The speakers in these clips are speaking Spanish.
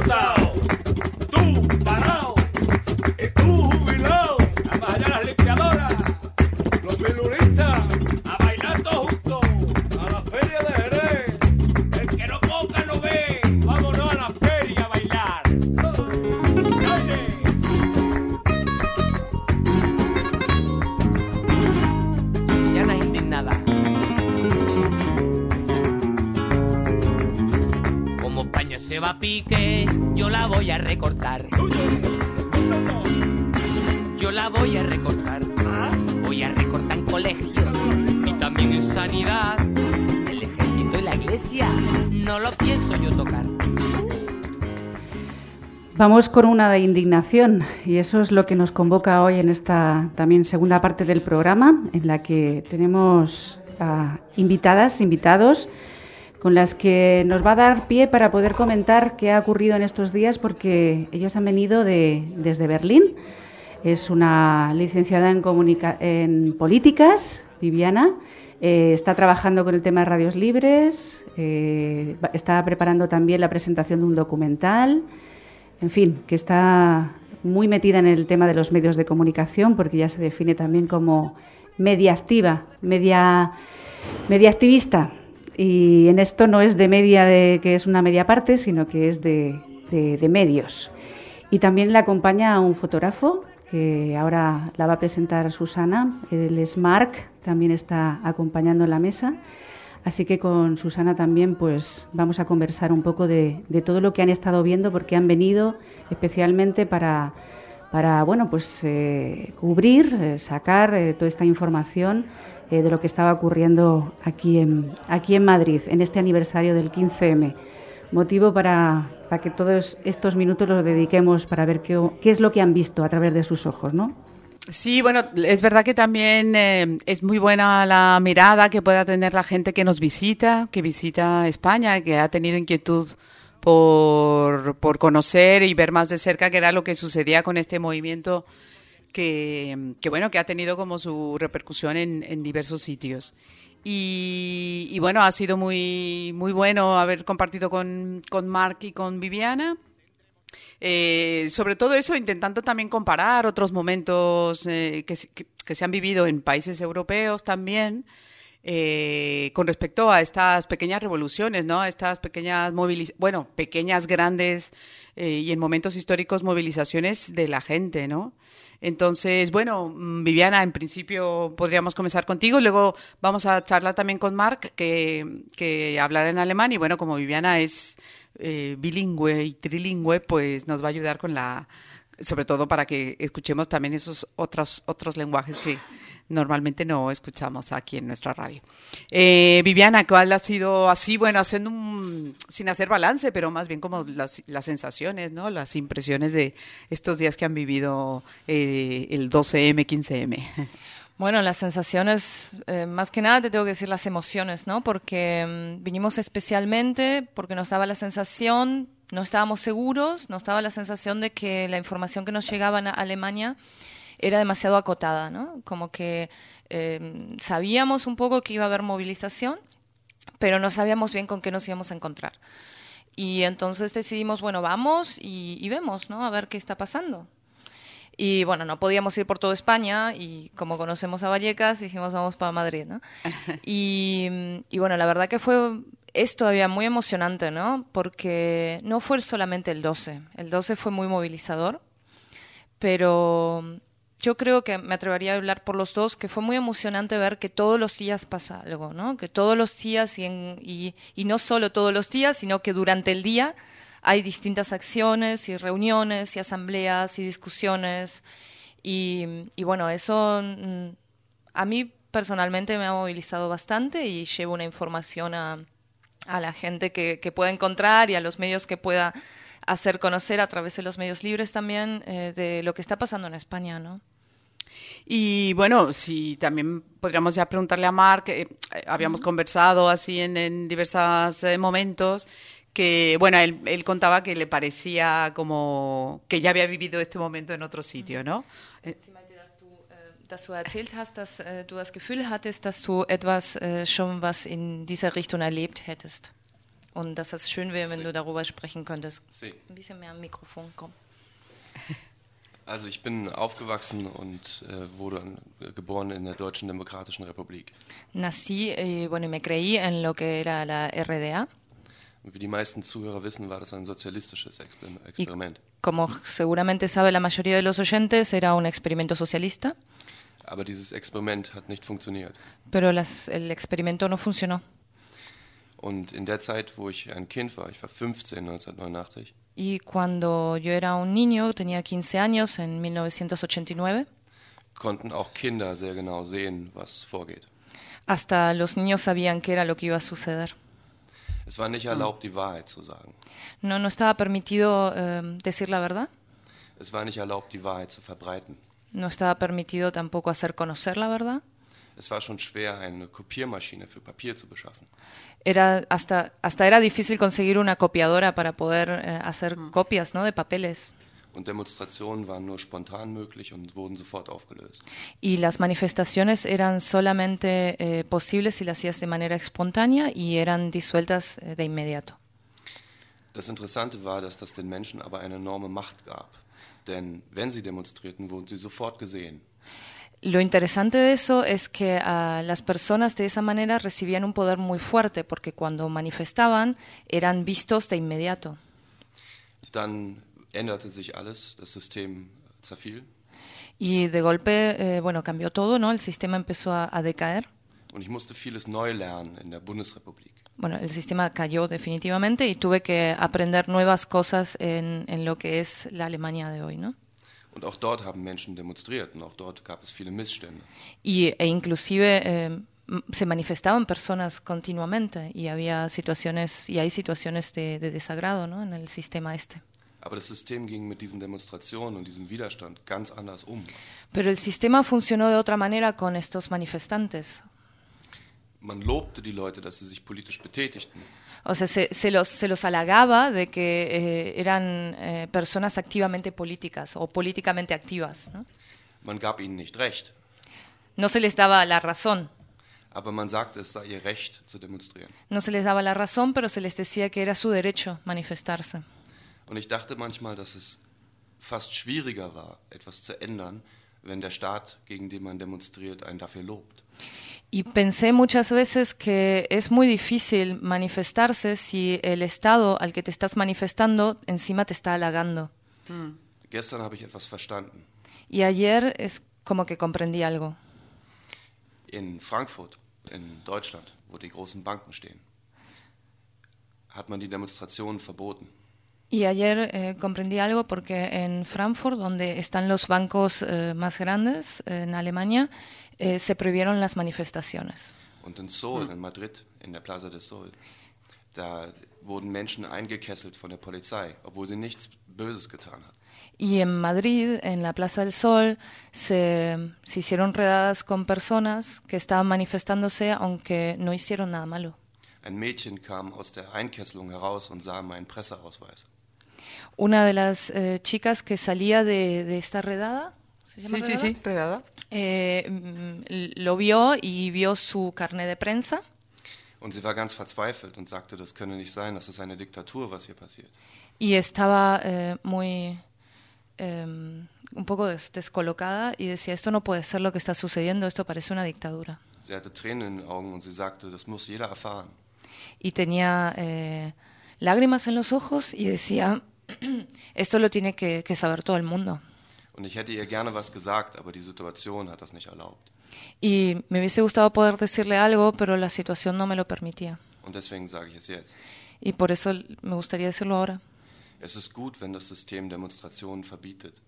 sentado, tú parado y tú jubilado. Vamos allá las limpiadoras, los piluristas, a bailar todos juntos, a la feria de Jerez. El que no ponga no ve, vámonos a la feria a bailar. ¡Dale! Sevillana indignada. Como España se va a pique, yo la voy a recortar. Yo la voy a recortar. Voy a recortar en colegios y también en sanidad. El ejército y la iglesia no lo pienso yo tocar. Vamos con una de indignación y eso es lo que nos convoca hoy en esta también segunda parte del programa, en la que tenemos invitadas, invitados, con las que nos va a dar pie para poder comentar qué ha ocurrido en estos días, porque ellos han venido desde Berlín. Es una licenciada en políticas, Viviana, está trabajando con el tema de radios libres, está preparando también la presentación de un documental. En fin, que está muy metida en el tema de los medios de comunicación, porque ya se define también como media activa, media activista. Y en esto no es de media, que es una media parte, sino que es de medios. Y también le acompaña un fotógrafo, que ahora la va a presentar Susana. Él es Marc, también está acompañando en la mesa. Así que con Susana también pues vamos a conversar un poco de todo lo que han estado viendo, porque han venido especialmente para bueno, pues cubrir, sacar toda esta información de lo que estaba ocurriendo aquí en Madrid, en este aniversario del 15M. Motivo para que todos estos minutos los dediquemos para ver qué es lo que han visto a través de sus ojos, ¿no? Sí, bueno, es verdad que también es muy buena la mirada que pueda tener la gente que nos visita, que visita España, que ha tenido inquietud por conocer y ver más de cerca qué era lo que sucedía con este movimiento que bueno, que ha tenido como su repercusión en diversos sitios. Y bueno, ha sido muy, muy bueno haber compartido con Marc y con Viviana. Sobre todo eso, intentando también comparar otros momentos que se han vivido en países europeos también, con respecto a estas pequeñas revoluciones, ¿no? Estas pequeñas pequeñas, grandes y en momentos históricos movilizaciones de la gente, ¿no? Entonces, bueno, Viviana, en principio podríamos comenzar contigo, luego vamos a charlar también con Marc, que hablará en alemán, y bueno, como Viviana es bilingüe y trilingüe, pues nos va a ayudar sobre todo para que escuchemos también esos otros lenguajes que normalmente no escuchamos aquí en nuestra radio. Viviana, ¿cuál ha sido así, bueno, sin hacer balance, pero más bien como las sensaciones, ¿no? Las impresiones de estos días que han vivido el 12M, 15M? Bueno, las sensaciones, más que nada te tengo que decir las emociones, ¿no? Porque vinimos especialmente porque nos daba la sensación, no estábamos seguros, nos daba la sensación de que la información que nos llegaba a Alemania era demasiado acotada, ¿no? Como que sabíamos un poco que iba a haber movilización, pero no sabíamos bien con qué nos íbamos a encontrar. Y entonces decidimos, bueno, vamos y vemos, ¿no? A ver qué está pasando. Y bueno, no podíamos ir por toda España y como conocemos a Vallecas, dijimos vamos para Madrid, ¿no? Y bueno, la verdad que es todavía muy emocionante, ¿no? Porque no fue solamente el 12. El 12 fue muy movilizador, pero yo creo que me atrevería a hablar por los dos, que fue muy emocionante ver que todos los días pasa algo, ¿no? Que todos los días y no solo todos los días, sino que durante el día hay distintas acciones y reuniones y asambleas y discusiones y bueno, eso a mí personalmente me ha movilizado bastante y llevo una información a la gente que pueda encontrar y a los medios que pueda hacer conocer a través de los medios libres también de lo que está pasando en España, ¿no? Y bueno, si también podríamos ya preguntarle a Marc, habíamos conversado así en diversos momentos, que bueno, él contaba que le parecía como que ya había vivido este momento en otro sitio, ¿no? Sie meinte, dass du erzählt hast, dass du das Gefühl hattest, dass du etwas schon was in dieser Richtung erlebt hättest. Und dass das schön wäre, wenn du darüber sprechen könntest. Sí. Ein bisschen mehr am Mikrofon, komm. Also ich bin aufgewachsen und wurde geboren in der Deutschen Demokratischen Republik. Nací y me creí en lo que era la RDA. Und wie die meisten Zuhörer wissen, war das ein sozialistisches Experiment. Como seguramente sabe la mayoría de los oyentes, era un experimento socialista, Aber dieses Experiment hat nicht funktioniert. pero el experimento no funcionó. Und in der Zeit, wo ich ein Kind war, ich war 15 1989, Y cuando yo era un niño, tenía 15 años, en 1989, konnten auch Kinder sehr genau sehen, was vorgeht. hasta los niños sabían qué era lo que iba a suceder. Es war nicht erlaubt, die Wahrheit zu sagen. No estaba permitido decir la verdad, Es war nicht erlaubt, die Wahrheit zu verbreiten. no estaba permitido tampoco hacer conocer la verdad. Es war schon schwer, eine Kopiermaschine für Papier zu beschaffen. Hasta era difícil conseguir una copiadora para poder hacer copias, ¿no?, de papeles. Und Demonstrationen waren nur spontan möglich und wurden sofort aufgelöst. Y las manifestaciones eran solamente posibles si las hacías de manera espontánea y eran disueltas de inmediato. Das Interessante war, dass das den Menschen aber eine enorme Macht gab. Denn wenn sie demonstrierten, wurden sie sofort gesehen. Lo interesante de eso es que las personas de esa manera recibían un poder muy fuerte porque cuando manifestaban eran vistos de inmediato. Dann änderte sich alles, das System zerfiel Y de golpe, cambió todo, ¿no? El sistema empezó a decaer. und ich musste vieles neu lernen in der Bundesrepublik. Bueno, el sistema cayó definitivamente y tuve que aprender nuevas cosas en lo que es la Alemania de hoy, ¿no? Und auch dort haben Menschen demonstriert und auch dort gab es viele Missstände. Inclusive se manifestaban personas continuamente y había situaciones y hay situaciones de desagrado, ¿no?, en el sistema este. Aber das System ging mit diesen Demonstrationen und diesem Widerstand ganz anders um. Pero el sistema funcionó de otra manera con estos manifestantes. Man lobte die Leute, dass sie sich politisch betätigten. O sea, se los halagaba de que eran personas activamente políticas o políticamente activas, ¿no? Man gab ihnen nicht recht, No se les daba la razón. aber man sagte, es sei ihr Recht zu demonstrieren. No se les daba la razón, pero se les decía que era su derecho manifestarse. Und ich dachte manchmal, dass es fast schwieriger war, etwas zu ändern, wenn der Staat, gegen den man demonstriert, einen dafür lobt. Y pensé muchas veces que es muy difícil manifestarse si el Estado al que te estás manifestando encima te está halagando. Gestern habe ich etwas verstanden. Y ayer es como que comprendí algo. In Frankfurt, in Deutschland, wo die großen Banken stehen, hat man die Demonstrationen verboten. Y ayer comprendí algo porque en Frankfurt, donde están los bancos más grandes en Alemania, se prohibieron las manifestaciones. Und in Seoul, in Madrid, in der Plaza de Sol, da wurden Menschen eingekesselt von der Polizei, obwohl sie nichts Böses getan hat. Y en Madrid, en la Plaza del Sol, se hicieron redadas con personas que estaban manifestándose aunque no hicieron nada malo. Ein Mädchen kam aus der Einkesselung heraus und sah meinen Presseausweis. Una de las chicas que salía de esta redada, ¿se llama redada? Sí, redada. Lo vio y vio su carnet de prensa. Und sie war ganz verzweifelt und sagte, das könne nicht sein, das ist eine Diktatur, was hier passiert. Y estaba un poco descolocada y decía, esto no puede ser lo que está sucediendo, esto parece una dictadura. Sie hatte Tränen in den Augen und sie sagte, das muss jeder erfahren. Y tenía lágrimas en los ojos y decía, esto lo tiene que saber todo el mundo. Und ich hätte ihr gerne was gesagt, aber die Situation hat das nicht erlaubt. Y me hubiese gustado poder decirle algo, pero la situación no me lo permitía. Und deswegen sage ich es jetzt. Y por eso me gustaría decirlo ahora. Es ist gut, wenn das System Demonstrationen verbietet.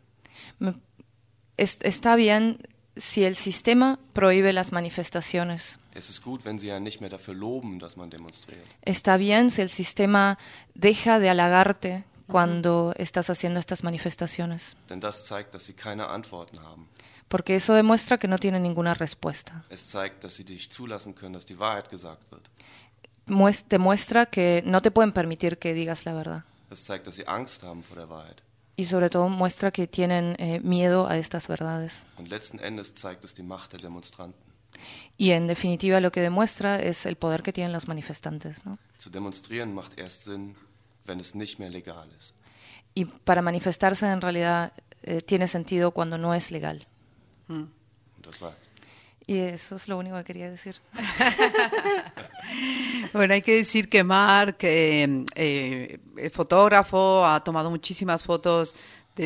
Está bien si el sistema prohíbe las manifestaciones. Es ist gut, wenn sie ja nicht mehr dafür loben, dass man demonstriert. Está bien si el sistema deja de halagarte cuando estás haciendo estas manifestaciones. Denn das zeigt, dass sie keine Antworten haben. Porque eso demuestra que no tienen ninguna respuesta. Es zeigt, dass sie dich zulassen können, dass die Wahrheit gesagt wird. Demuestra que no te pueden permitir que digas la verdad. Es zeigt, dass sie Angst haben vor der Wahrheit. Y sobre todo muestra que tienen miedo a estas verdades. Und letzten Endes zeigt es die Macht der Demonstranten. Y en definitiva lo que demuestra es el poder que tienen los manifestantes, ¿no? Zu demonstrieren macht erst Sinn, wenn es nicht mehr legal ist. Y para manifestarse en realidad tiene sentido cuando no es legal. Und das war's. Y eso es lo único que quería decir. Bueno, hay que decir que Marc es fotógrafo, ha tomado muchísimas fotos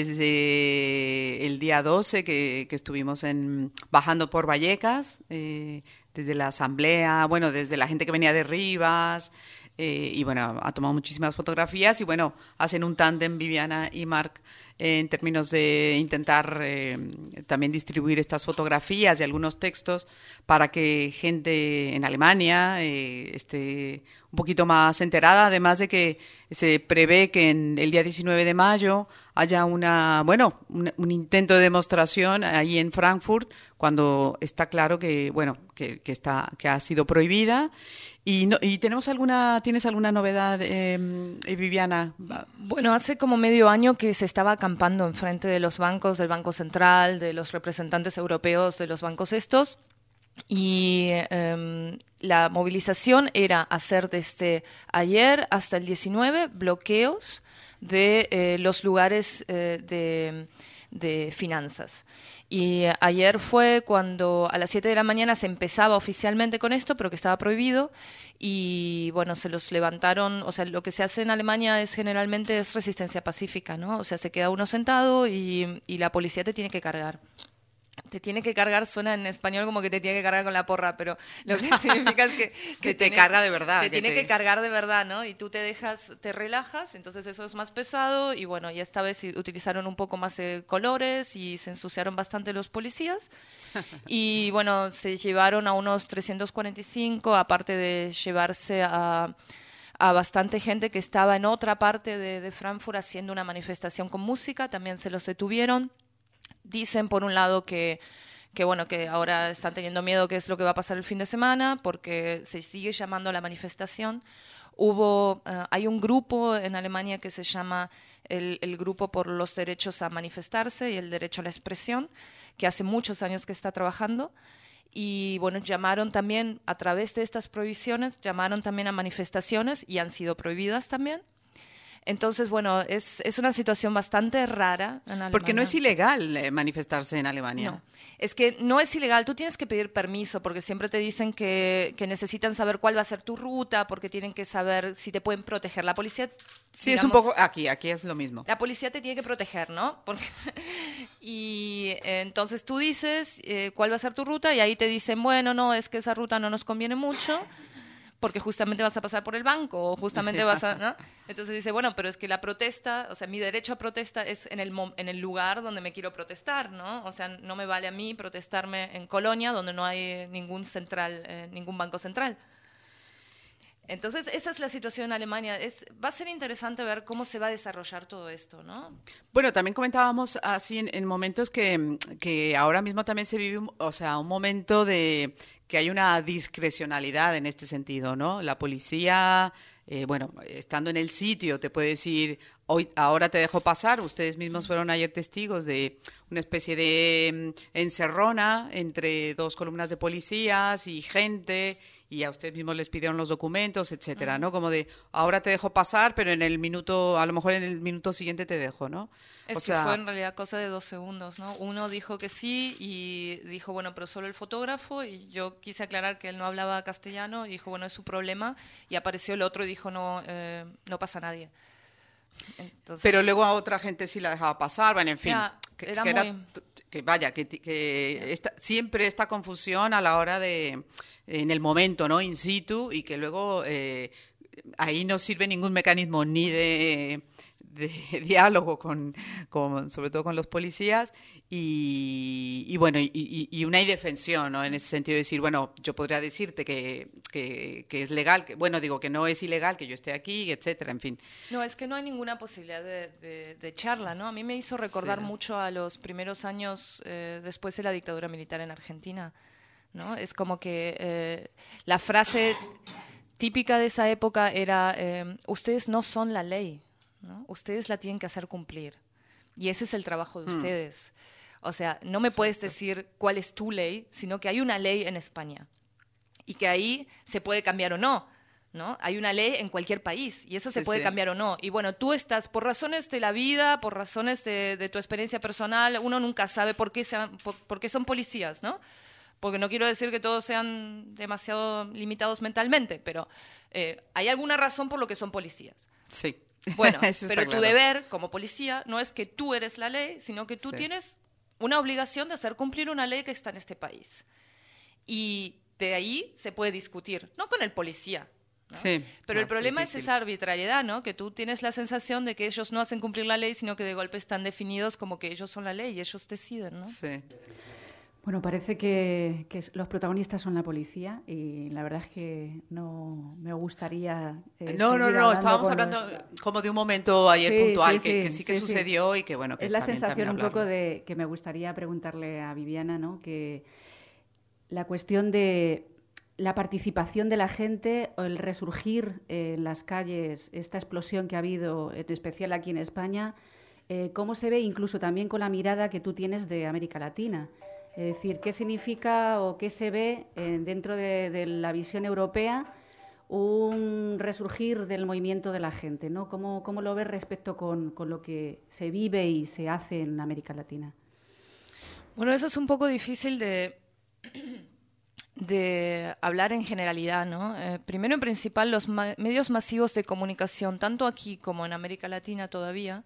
desde el día 12 que estuvimos bajando por Vallecas, desde la asamblea, bueno, desde la gente que venía de Rivas, y bueno, ha tomado muchísimas fotografías y bueno, hacen un tándem Viviana y Marc en términos de intentar también distribuir estas fotografías y algunos textos para que gente en Alemania esté un poquito más enterada, además de que se prevé que en el día 19 de mayo haya un intento de demostración ahí en Frankfurt, cuando está claro que que ha sido prohibida. ¿Y tienes alguna novedad, Viviana? Bueno, hace como medio año que se estaba acampando enfrente de los bancos, del Banco Central, de los representantes europeos de los bancos estos, y la movilización era hacer desde ayer hasta el 19 bloqueos de los lugares de finanzas. Y ayer fue cuando a las 7 de la mañana se empezaba oficialmente con esto, pero que estaba prohibido. Y bueno, se los levantaron. O sea, lo que se hace en Alemania generalmente es resistencia pacífica, ¿no? O sea, se queda uno sentado y la policía te tiene que cargar. Te tiene que cargar, suena en español como que te tiene que cargar con la porra, pero lo que significa es que te carga de verdad. Te tiene que cargar de verdad, ¿no? Y tú te relajas, entonces eso es más pesado. Y bueno, y esta vez utilizaron un poco más de colores y se ensuciaron bastante los policías. Y bueno, se llevaron a unos 345, aparte de llevarse a bastante gente que estaba en otra parte de Frankfurt haciendo una manifestación con música, también se los detuvieron. Dicen, por un lado, que ahora están teniendo miedo qué es lo que va a pasar el fin de semana, porque se sigue llamando a la manifestación. Hay un grupo en Alemania que se llama el Grupo por los Derechos a Manifestarse y el Derecho a la Expresión, que hace muchos años que está trabajando. Y bueno, llamaron también, a través de estas prohibiciones, llamaron también a manifestaciones y han sido prohibidas también. Entonces, bueno, es una situación bastante rara en Alemania. Porque no es ilegal manifestarse en Alemania. No, es que no es ilegal. Tú tienes que pedir permiso porque siempre te dicen que necesitan saber cuál va a ser tu ruta, porque tienen que saber si te pueden proteger. La policía... Sí, digamos, es un poco... Aquí es lo mismo. La policía te tiene que proteger, ¿no? Y entonces tú dices cuál va a ser tu ruta y ahí te dicen, bueno, no, es que esa ruta no nos conviene mucho, porque justamente vas a pasar por el banco o justamente vas a... ¿no? Entonces dice, bueno, pero es que la protesta, o sea, mi derecho a protesta es en el lugar donde me quiero protestar, ¿no? O sea, no me vale a mí protestarme en Colonia, donde no hay ningún banco central. Entonces, esa es la situación en Alemania. Va a ser interesante ver cómo se va a desarrollar todo esto, ¿no? Bueno, también comentábamos así en momentos que ahora mismo también se vive, un momento de que hay una discrecionalidad en este sentido, ¿no? La policía, estando en el sitio, te puede decir, ahora te dejo pasar. Ustedes mismos fueron ayer testigos de una especie de encerrona entre dos columnas de policías y gente, y a ustedes mismos les pidieron los documentos, etcétera, ¿no? Como de, ahora te dejo pasar, pero a lo mejor en el minuto siguiente te dejo, ¿no? Fue en realidad cosa de 2 segundos, ¿no? Uno dijo que sí y dijo, bueno, pero solo el fotógrafo, y yo quise aclarar que él no hablaba castellano y dijo, bueno, es su problema, y apareció el otro y dijo, no pasa nadie. Entonces, pero luego a otra gente sí la dejaba pasar, bueno, en fin, siempre esta confusión a la hora en el momento, ¿no? In situ, y que luego ahí no sirve ningún mecanismo ni de diálogo sobre todo con los policías y una indefensión, ¿no? En ese sentido de decir, bueno, yo podría decirte que es legal, que no es ilegal que yo esté aquí, etcétera, en fin. No, es que no hay ninguna posibilidad de charla, ¿no? A mí me hizo recordar mucho a los primeros años después de la dictadura militar en Argentina, ¿no? Es como que la frase típica de esa época era ustedes no son la ley, ¿no? Ustedes la tienen que hacer cumplir y ese es el trabajo de ustedes. O sea, no me puedes decir cuál es tu ley, sino que hay una ley en España y que ahí se puede cambiar o no, ¿no? Hay una ley en cualquier país y eso se puede cambiar o no. Y bueno, tú estás, por razones de la vida, por razones de tu experiencia personal, uno nunca sabe por qué son policías, ¿no? Porque no quiero decir que todos sean demasiado limitados mentalmente, pero hay alguna razón por lo que son policías. Sí. Bueno, Eso pero está tu claro. deber como policía no es que tú eres la ley, sino que tú tienes una obligación de hacer cumplir una ley que está en este país. Y de ahí se puede discutir, no con el policía, ¿no? Sí, Pero el más problema difícil. es esa arbitrariedad, ¿no? Que tú tienes la sensación de que ellos no hacen cumplir la ley, sino que de golpe están definidos como que ellos son la ley y ellos deciden, ¿no? Sí. Bueno, parece que los protagonistas son la policía y la verdad es que no me gustaría... No, seguir estábamos con hablando los- como de un momento ayer Sí, puntual sí, que sí, sí que sí, sucedió y que bueno, que es la está bien sensación un también poco hablarlo. de que me gustaría preguntarle a Viviana, ¿no? Que la cuestión de la participación de la gente o el resurgir en las calles, esta explosión que ha habido, en especial aquí en España, cómo se ve incluso también con la mirada que tú tienes de América Latina. Es decir, ¿qué significa o qué se ve dentro de la visión europea un resurgir del movimiento de la gente, ¿no? ¿Cómo lo ves respecto con lo que se vive y se hace en América Latina? Bueno, eso es un poco difícil de hablar en generalidad, ¿no? Primero, en principal, los medios masivos de comunicación, tanto aquí como en América Latina todavía,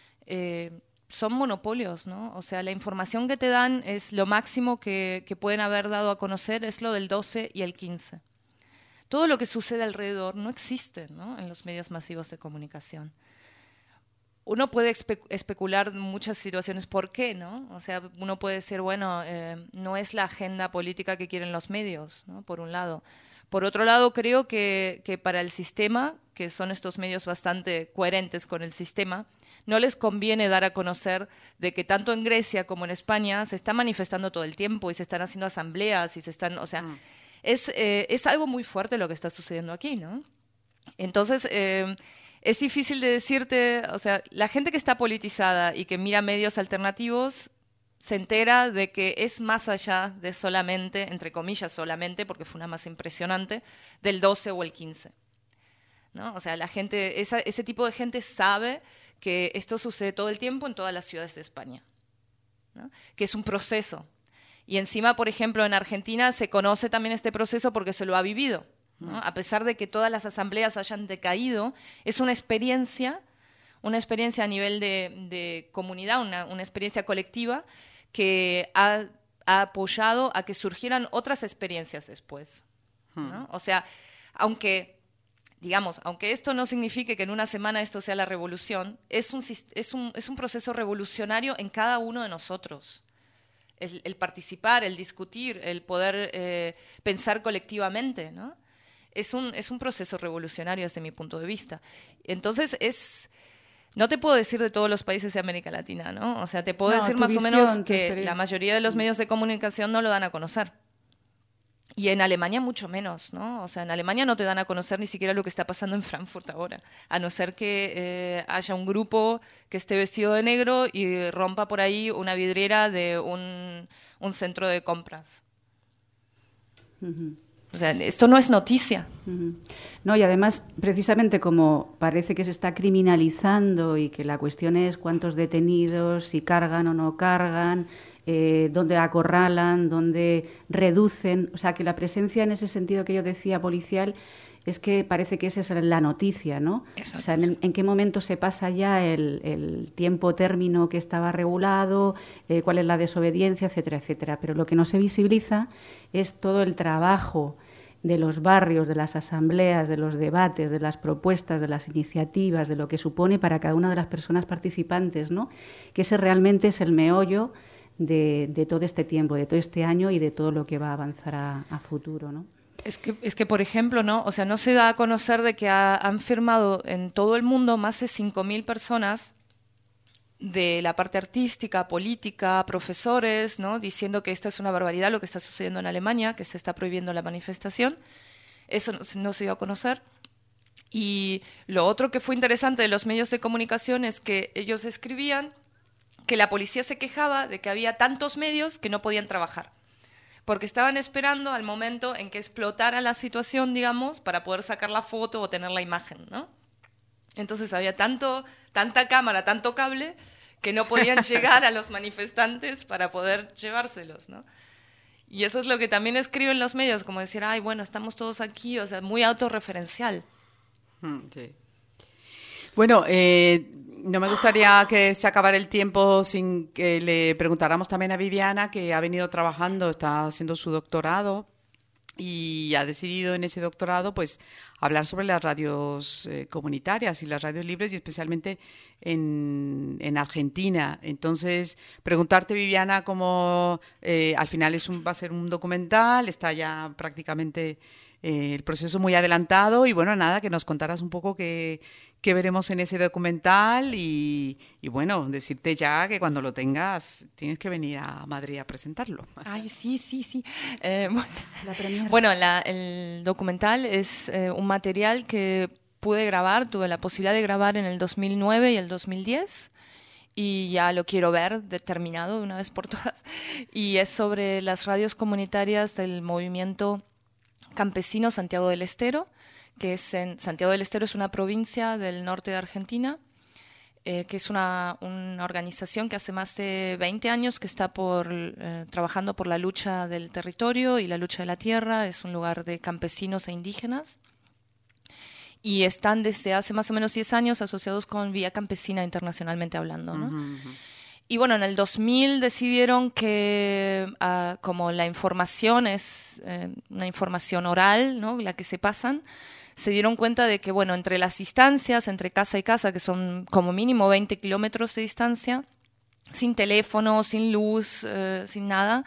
son monopolios, ¿no? O sea, la información que te dan es lo máximo que pueden haber dado a conocer, es lo del 12 y el 15. Todo lo que sucede alrededor no existe, ¿no? En los medios masivos de comunicación. Uno puede especular en muchas situaciones por qué, ¿no? O sea, uno puede decir, bueno, no es la agenda política que quieren los medios, ¿no? Por un lado. Por otro lado, creo que para el sistema, que son estos medios bastante coherentes con el sistema, no les conviene dar a conocer de que tanto en Grecia como en España se está manifestando todo el tiempo y se están haciendo asambleas y se están, o sea, es algo muy fuerte lo que está sucediendo aquí, ¿no? Entonces, es difícil de decirte, o sea, la gente que está politizada y que mira medios alternativos se entera de que es más allá de solamente, entre comillas solamente, porque fue una masa impresionante, del 12 o el 15. ¿No? O sea, la gente, ese tipo de gente sabe que esto sucede todo el tiempo en todas las ciudades de España, ¿no? Que es un proceso. Y encima, por ejemplo, en Argentina se conoce también este proceso porque se lo ha vivido, ¿no? A pesar de que todas las asambleas hayan decaído, es una experiencia a nivel de comunidad, una experiencia colectiva que ha apoyado a que surgieran otras experiencias después, ¿no? O sea, aunque esto no signifique que en una semana esto sea la revolución, es un proceso revolucionario en cada uno de nosotros. El participar, el discutir, el poder pensar colectivamente, ¿no? Es un proceso revolucionario desde mi punto de vista. Entonces, no te puedo decir de todos los países de América Latina, ¿no? O sea, te puedo decir más o menos que la mayoría de los medios de comunicación no lo dan a conocer. Y en Alemania mucho menos, ¿no? O sea, en Alemania no te dan a conocer ni siquiera lo que está pasando en Frankfurt ahora, a no ser que haya un grupo que esté vestido de negro y rompa por ahí una vidriera de un centro de compras. O sea, esto no es noticia. No, y además, precisamente como parece que se está criminalizando y que la cuestión es cuántos detenidos, si cargan o no cargan, dónde acorralan, dónde reducen, o sea, que la presencia en ese sentido que yo decía policial es que parece que esa es la noticia, ¿no? Exacto. O sea, en qué momento se pasa ya el tiempo término que estaba regulado, cuál es la desobediencia, etcétera, etcétera. Pero lo que no se visibiliza es todo el trabajo de los barrios, de las asambleas, de los debates, de las propuestas, de las iniciativas, de lo que supone para cada una de las personas participantes, ¿no? Que ese realmente es el meollo de todo este tiempo, de todo este año y de todo lo que va a avanzar a futuro, ¿no? Es que, por ejemplo, ¿no? O sea, no se da a conocer de que han firmado en todo el mundo más de 5.000 personas de la parte artística, política, profesores, ¿no? Diciendo que esto es una barbaridad lo que está sucediendo en Alemania, que se está prohibiendo la manifestación. Eso no se dio a conocer. Y lo otro que fue interesante de los medios de comunicación es que ellos escribían que la policía se quejaba de que había tantos medios que no podían trabajar, porque estaban esperando al momento en que explotara la situación, digamos, para poder sacar la foto o tener la imagen, ¿no? Entonces había tanta cámara, tanto cable, que no podían llegar a los manifestantes para poder llevárselos, ¿no? Y eso es lo que también escribo en los medios, como decir, ay, bueno, estamos todos aquí, o sea, muy autorreferencial. Sí. Bueno, no me gustaría que se acabara el tiempo sin que le preguntáramos también a Viviana, que ha venido trabajando, está haciendo su doctorado y ha decidido en ese doctorado pues hablar sobre las radios comunitarias y las radios libres, y especialmente en Argentina. Entonces, preguntarte, Viviana, cómo al final va a ser un documental, está ya prácticamente el proceso muy adelantado, y bueno, nada, que nos contaras un poco qué veremos en ese documental y bueno, decirte ya que cuando lo tengas tienes que venir a Madrid a presentarlo. Ay, sí. Bueno, el documental es un material que pude grabar, tuve la posibilidad de grabar en el 2009 y el 2010. Y ya lo quiero ver terminado de una vez por todas. Y es sobre las radios comunitarias del movimiento campesino Santiago del Estero, que Santiago del Estero es una provincia del norte de Argentina, que es una organización que hace más de 20 años que está trabajando por la lucha del territorio y la lucha de la tierra. Es un lugar de campesinos e indígenas. Y están desde hace más o menos 10 años asociados con Vía Campesina internacionalmente hablando, ¿no? Uh-huh. Y bueno, en el 2000 decidieron que como la información es una información oral, ¿no?, la que se pasan, se dieron cuenta de que, bueno, entre las distancias, entre casa y casa, que son como mínimo 20 kilómetros de distancia, sin teléfono, sin luz, sin nada,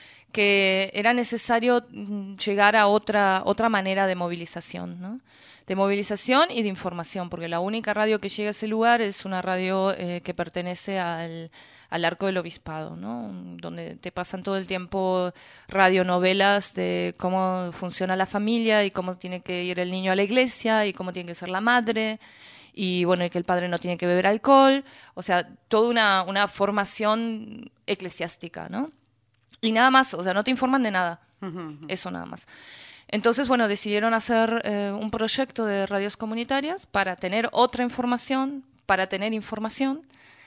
que era necesario llegar a otra manera de movilización, ¿no? De movilización y de información, porque la única radio que llega a ese lugar es una radio que pertenece al Arco del Obispado, ¿no?, donde te pasan todo el tiempo radionovelas de cómo funciona la familia y cómo tiene que ir el niño a la iglesia y cómo tiene que ser la madre, y bueno, y que el padre no tiene que beber alcohol, o sea, toda una formación eclesiástica, ¿no? Y nada más, o sea, no te informan de nada, eso nada más. Entonces, bueno, decidieron hacer un proyecto de radios comunitarias para tener otra información, para tener información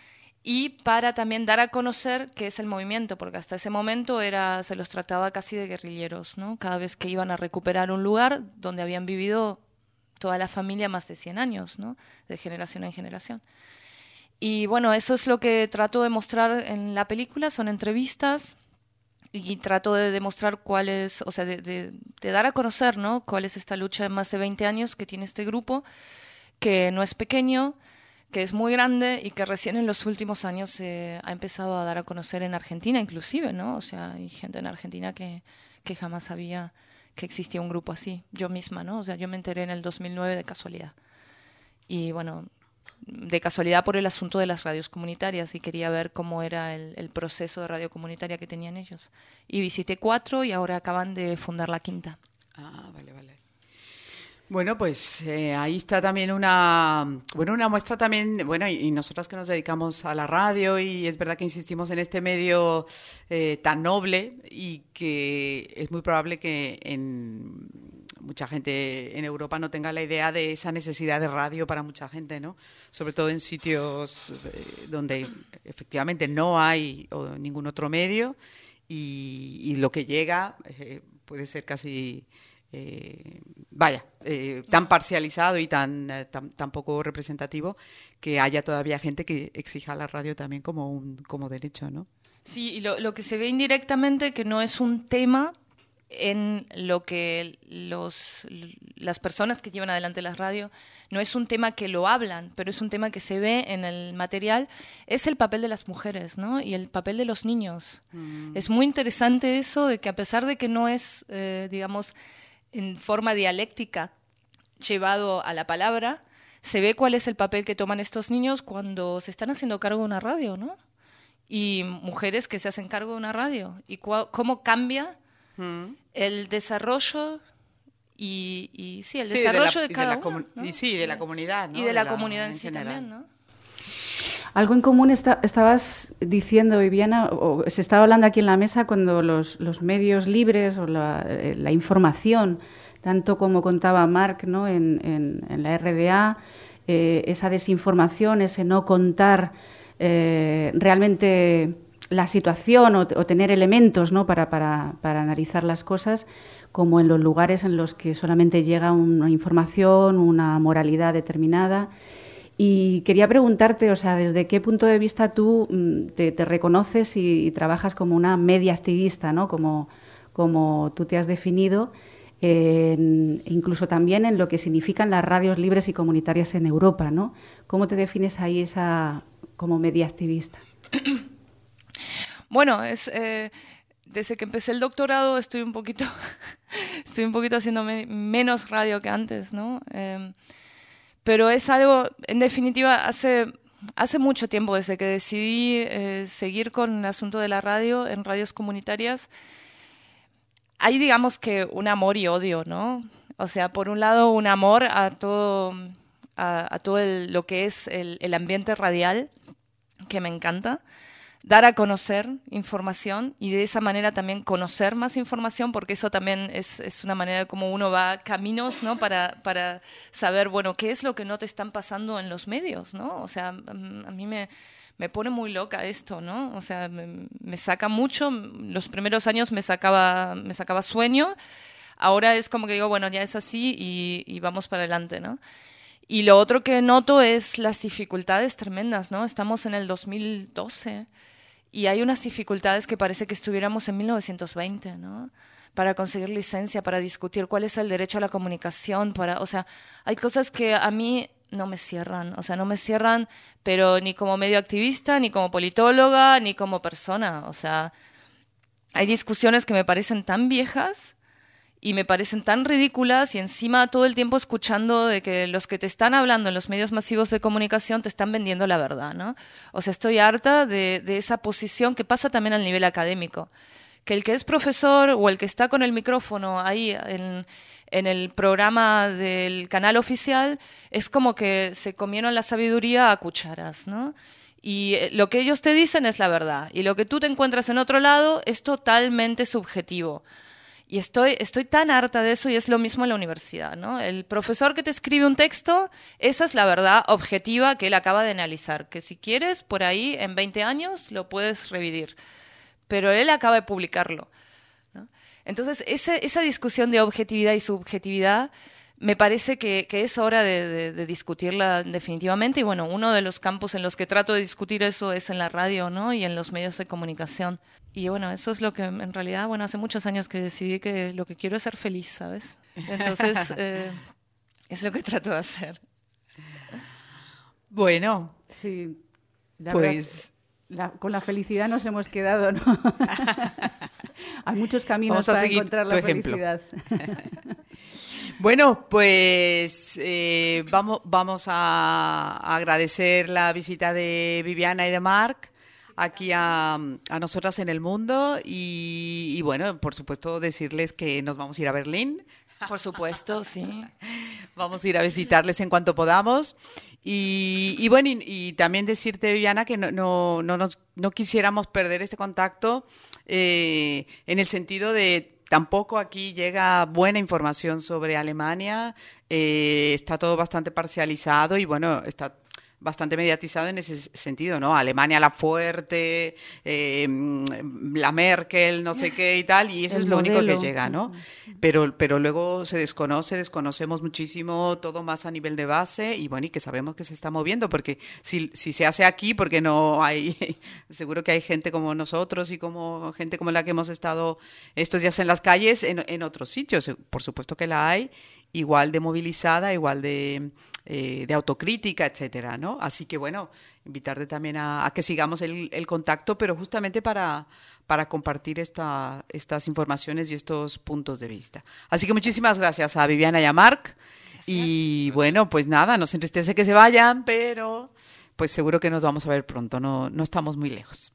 y para también dar a conocer qué es el movimiento, porque hasta ese momento se los trataba casi de guerrilleros, ¿no? Cada vez que iban a recuperar un lugar donde habían vivido toda la familia más de 100 años, ¿no?, de generación en generación. Y bueno, eso es lo que trato de mostrar en la película, son entrevistas. Y trato de demostrar cuál es, o sea, de dar a conocer, ¿no?, cuál es esta lucha de más de 20 años que tiene este grupo, que no es pequeño, que es muy grande y que recién en los últimos años se ha empezado a dar a conocer en Argentina inclusive, ¿no? O sea, hay gente en Argentina que jamás sabía que existía un grupo así. Yo misma, ¿no? O sea, yo me enteré en el 2009 de casualidad. Y bueno, de casualidad por el asunto de las radios comunitarias, y quería ver cómo era el proceso de radio comunitaria que tenían ellos. Y visité 4 y ahora acaban de fundar la 5ª. Ah, vale. Bueno, pues ahí está también una muestra también, bueno, y nosotras que nos dedicamos a la radio, y es verdad que insistimos en este medio tan noble, y que es muy probable que mucha gente en Europa no tenga la idea de esa necesidad de radio para mucha gente, ¿no? Sobre todo en sitios donde efectivamente no hay ningún otro medio, y lo que llega puede ser casi tan parcializado y tan poco representativo, que haya todavía gente que exija la radio también como derecho, ¿no? Sí, y lo que se ve indirectamente, que no es un tema en lo que las personas que llevan adelante la radio, no es un tema que lo hablan, pero es un tema que se ve en el material, es el papel de las mujeres, ¿no?, y el papel de los niños. Es muy interesante eso, de que a pesar de que no es, digamos, en forma dialéctica llevado a la palabra, se ve cuál es el papel que toman estos niños cuando se están haciendo cargo de una radio, ¿no? Y mujeres que se hacen cargo de una radio, y cómo cambia el desarrollo y sí, el desarrollo de cada uno, ¿no? Y sí, de la comunidad, ¿no? Y de la comunidad en sí también, ¿no? Algo en común estabas diciendo, Viviana, o se estaba hablando aquí en la mesa cuando los medios libres o la información, tanto como contaba Marc, ¿no? en la RDA, esa desinformación, ese no contar realmente la situación o tener elementos, ¿no? para analizar las cosas, como en los lugares en los que solamente llega una información, una moralidad determinada. Y quería preguntarte, o sea, ¿desde qué punto de vista tú te reconoces y trabajas como una media activista, ¿no? Como tú te has definido, incluso también en lo que significan las radios libres y comunitarias en Europa, ¿no? ¿Cómo te defines ahí como media activista? Bueno, desde que empecé el doctorado estoy un poquito haciendo menos radio que antes, ¿no? Pero es algo, en definitiva, hace mucho tiempo desde que decidí seguir con el asunto de la radio en radios comunitarias. Hay, digamos, que un amor y odio, ¿no? O sea, por un lado, un amor a todo lo que es el ambiente radial, que me encanta. Dar a conocer información y de esa manera también conocer más información, porque eso también es una manera de cómo uno va caminos, ¿no? para saber, bueno, qué es lo que no te están pasando en los medios, ¿no? O sea, a mí me pone muy loca esto, ¿no? O sea, me saca mucho. Los primeros años me sacaba sueño. Ahora es como que digo, bueno, ya es así y vamos para adelante, ¿no? Y lo otro que noto es las dificultades tremendas, ¿no? Estamos en el 2012 y hay unas dificultades que parece que estuviéramos en 1920, ¿no? Para conseguir licencia, para discutir cuál es el derecho a la comunicación, o sea, hay cosas que a mí no me cierran, o sea, no me cierran, pero ni como medio activista, ni como politóloga, ni como persona, o sea, hay discusiones que me parecen tan viejas y me parecen tan ridículas y encima todo el tiempo escuchando de que los que te están hablando en los medios masivos de comunicación te están vendiendo la verdad, ¿no? O sea, estoy harta de esa posición que pasa también al nivel académico, que el que es profesor o el que está con el micrófono ahí en el programa del canal oficial es como que se comieron la sabiduría a cucharas, ¿no? Y lo que ellos te dicen es la verdad y lo que tú te encuentras en otro lado es totalmente subjetivo. Y estoy tan harta de eso y es lo mismo en la universidad, ¿no? El profesor que te escribe un texto, esa es la verdad objetiva que él acaba de analizar, que si quieres, por ahí en 20 años lo puedes revidir, pero él acaba de publicarlo, ¿no? Entonces, esa discusión de objetividad y subjetividad me parece que es hora de discutirla definitivamente y bueno, uno de los campos en los que trato de discutir eso es en la radio, ¿no? Y en los medios de comunicación. Y bueno, eso es lo que en realidad, bueno, hace muchos años que decidí que lo que quiero es ser feliz, ¿sabes? Entonces, es lo que trato de hacer. Bueno, sí, pues con la felicidad nos hemos quedado, ¿no? Hay muchos caminos vamos a para seguir encontrar tu la ejemplo. felicidad. Bueno, pues vamos a agradecer la visita de Viviana y de Marc aquí a nosotras en el mundo y bueno, por supuesto decirles que nos vamos a ir a Berlín. Por supuesto, sí. Vamos a ir a visitarles en cuanto podamos y bueno, y también decirte, Viviana, que no quisiéramos perder este contacto en el sentido de tampoco aquí llega buena información sobre Alemania, está todo bastante parcializado y bueno, está bastante mediatizado en ese sentido, ¿no? Alemania la fuerte, la Merkel, no sé qué y tal, y eso es lo único que llega, ¿no? Pero luego desconocemos muchísimo todo más a nivel de base y bueno, y que sabemos que se está moviendo, porque si se hace aquí, porque no hay, seguro que hay gente como nosotros y como gente como la que hemos estado estos días en las calles, en otros sitios, por supuesto que la hay, igual de movilizada, igual de autocrítica, etcétera, ¿no? Así que bueno, invitarte también a que sigamos el contacto, pero justamente para compartir estas informaciones y estos puntos de vista. Así que muchísimas gracias a Viviana y a Marc. Y bueno, pues nada, nos entristece que se vayan, pero pues seguro que nos vamos a ver pronto, no estamos muy lejos.